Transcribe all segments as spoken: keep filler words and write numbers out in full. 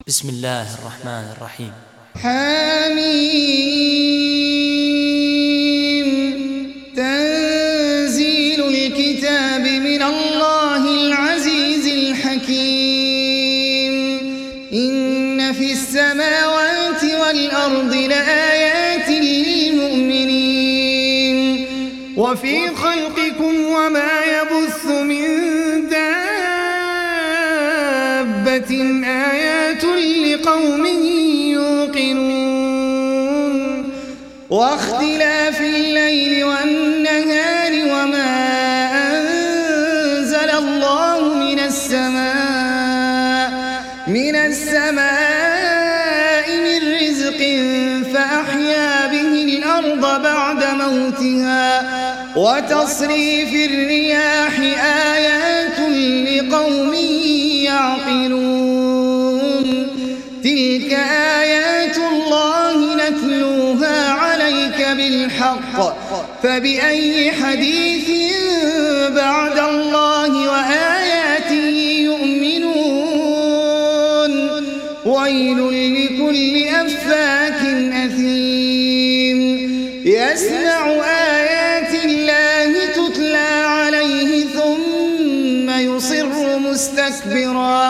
بسم الله الرحمن الرحيم. حميم تنزيل الكتاب من الله العزيز الحكيم. إن في السماوات والأرض لآيات للمؤمنين وفي خلقكم وما يبث من دابة آيات لقوم يوقنون. واختلاف الليل والنهار وما أنزل الله من السماء من السماء من رزق فأحيا به الأرض بعد موتها وتصريف الرياح آيات لقوم يعقلون. تلك آيات الله نتلوها عليك بالحق فبأي حديث بعد الله وآياته يؤمنون. ويل لكل أفاك أثيم يسمع آيات الله تتلى عليه ثم يصر مستكبرا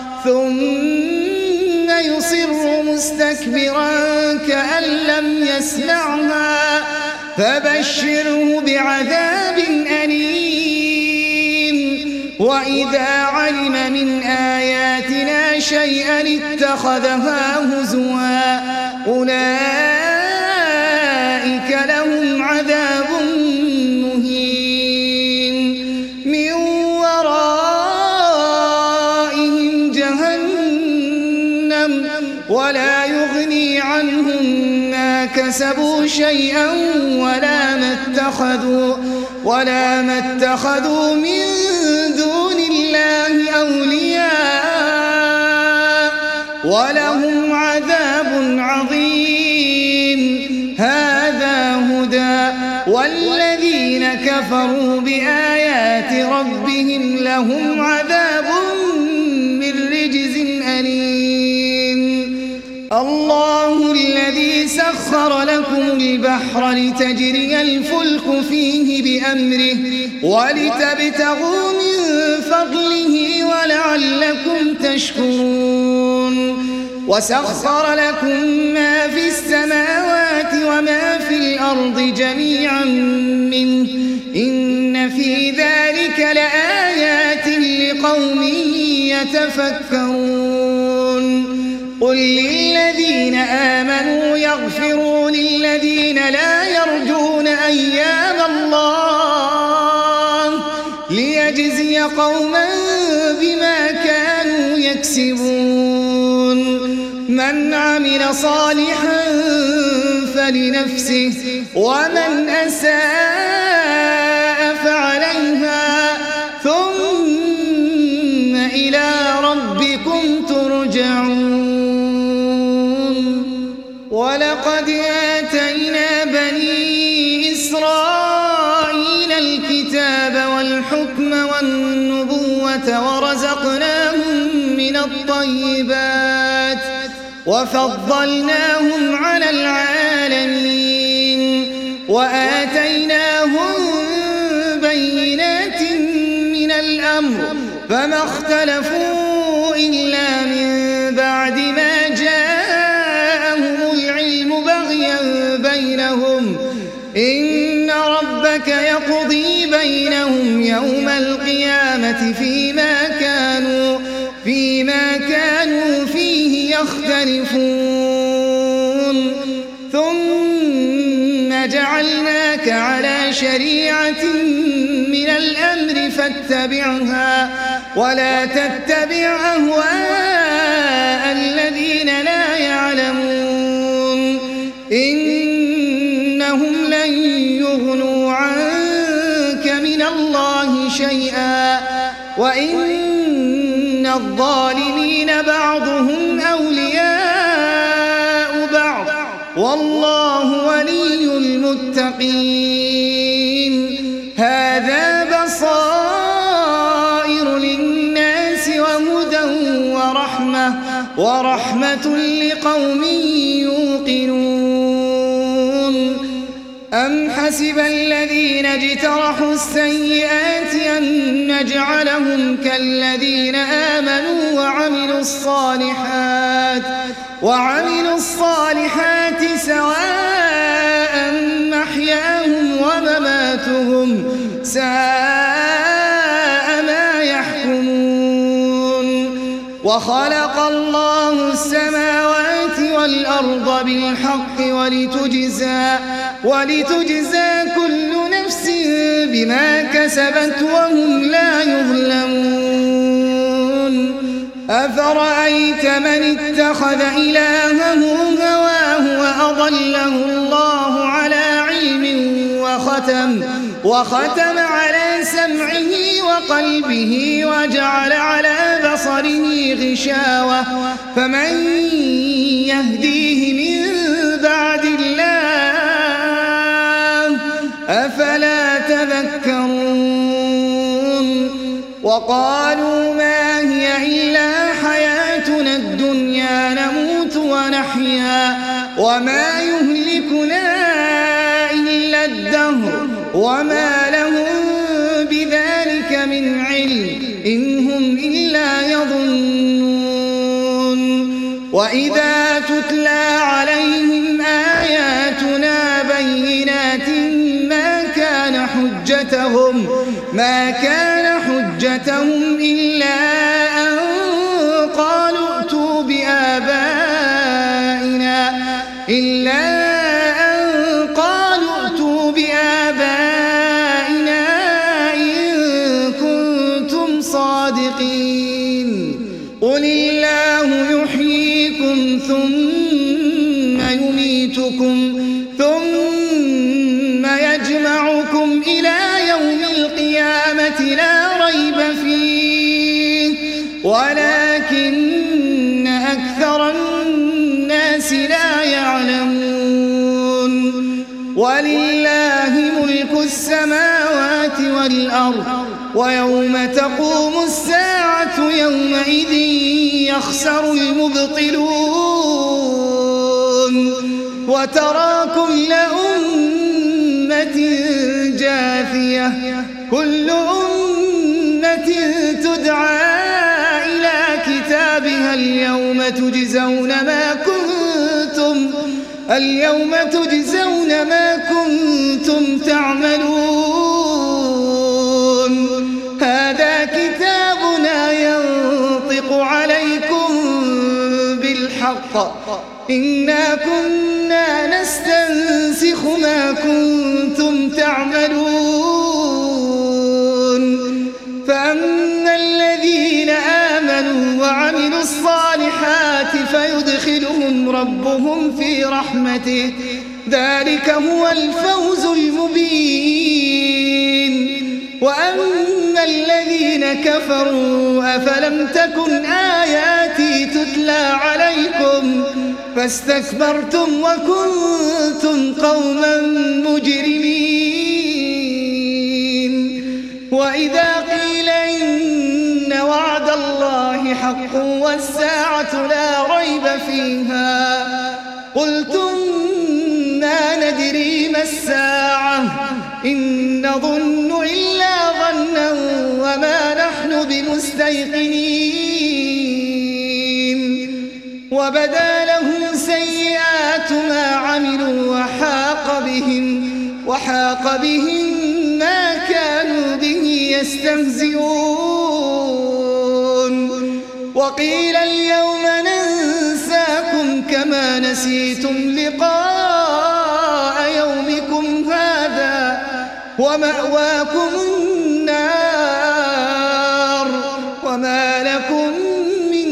ثم يصر مستكبرا كأن لم يسمعها فبشره بعذاب أليم. وإذا علم من آياتنا شيئا اتخذها هزوا أولئك لهم عذاب مهين من ورائهم جهنم ولا يغني عنهم ما كسبوا شيئا ولا ما اتخذوا ولا ما اتخذوا من دون الله أولياء ولهم عذاب عظيم. هذا هدى والذين كفروا بآيات ربهم لهم عذاب من رجز أليم. الله الذي سخر لكم البحر لتجري الفلك فيه بأمره ولتبتغوا من فضله ولعلكم تشكرون. وسخر لكم ما في السماوات وما في الأرض جميعا منه إن في ذلك لآيات لقوم يتفكرون. قل للذين آمنوا يغفروا للذين لا يرجون أيام الله ليجزي قوما بما كانوا يكسبون. من عمل صالحا فلنفسه ومن أساء فعليها ثم إلى ربكم ترجعون. ولقد آتينا بني إسرائيل الكتاب والحكم والنبوة ورزقناهم من الطيبات وفضلناهم على العالمين وآتيناهم بينات من الأمر فما اختلفوا إلا من بعد ما جاءهم العلم بغيا بينهم إن ربك يقضي بينهم يوم القيامة فيما كانوا فيما كانوا فيه يختلفون. ثم جعلناك على شريعة من الأمر فاتبعها ولا تتبع أهواء الذين لا يعلمون إنهم لن يغنوا عنك من الله شيئا وإن الظالمين بعضهم أولياء بعض والله ولي المتقين. هذا بصائر للناس وهدى ورحمة ورحمة ورحمة لقوم يوقنون أم حسب الذين اجترحوا السيئات أن نجعلهم كالذين آمنوا وعملوا الصالحات وعملوا الصالحات سواء محياهم ومماتهم ساء ما يحكمون وخلق الله السماوات والأرض بالحق ولتجزى ولتجزى كل نفس بما كسبت وهم لا يظلمون أفرأيت من اتخذ إلهه هواه وأضله الله على علم وختم وختم على سمعه وقلبه وجعل على بصره غشاوة فمن يهديه من بعد الله أفلا تذكرون وقالوا ما هي إلا حياتنا الدنيا نموت ونحيا وما يهلكنا إلا الدهر وما لهم بذلك من علم إن هم إلا يظنون وإذا تتلى عليهم آياتنا بينات ما كان حجتهم ما كان حجتهم إلا أن قالوا ائتوا بآبائنا إلا أن قالوا ائتوا بآبائنا إن كنتم صادقين قل الله يحييكم ثم يميتكم ثم يجمعكم إلى يوم القيامة لا ريب فيه ولكن أكثر الناس لا يعلمون ولله ملك السماوات والأرض ويوم تقوم الساعة يومئذ يخسر المبطلون وترى كل أمة جاثية كل أمة تدعى إلى كتابها اليوم تجزون ما كنتم اليوم تجزون ما كنتم تعملون هذا كتابنا ينطق عليكم بالحق إنا كنا نستنسخ ما كنتم تعملون فأما الذين آمنوا وعملوا الصالحات فيدخلهم ربهم في رحمته ذلك هو الفوز المبين وأما الذين كفروا أفلم تكن آياتي تتلى عليكم فاستكبرتم وكنتم قوما مجرمين وإذا قيل إن وعد الله حق والساعة لا ريب فيها قلتم ما ندري ما الساعة إن نظن إلا ظنا وما نحن بمستيقنين وبدا لهم سيئات ما عملوا وحاق بهم وحاق بهم ما كانوا به يستهزئون وقيل اليوم ننساكم كما نسيتم لقاء يومكم هذا ومأواكم النار وما لكم من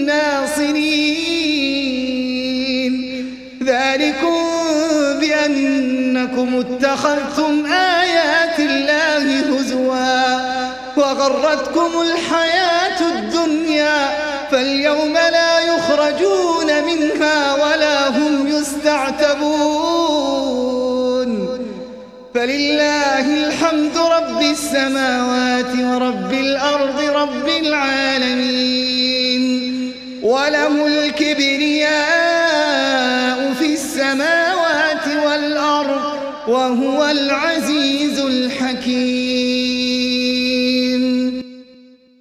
ناصرين ذلكم بأنكم اتخذتم آيات الله هزوا وغرتكم الحياة الدنيا فاليوم لا يخرجون منها ولا هم يستعتبون فلله الحمد رب السماوات ورب الأرض رب العالمين وله الكبرياء في السماوات والأرض وهو العزيز الحكيم.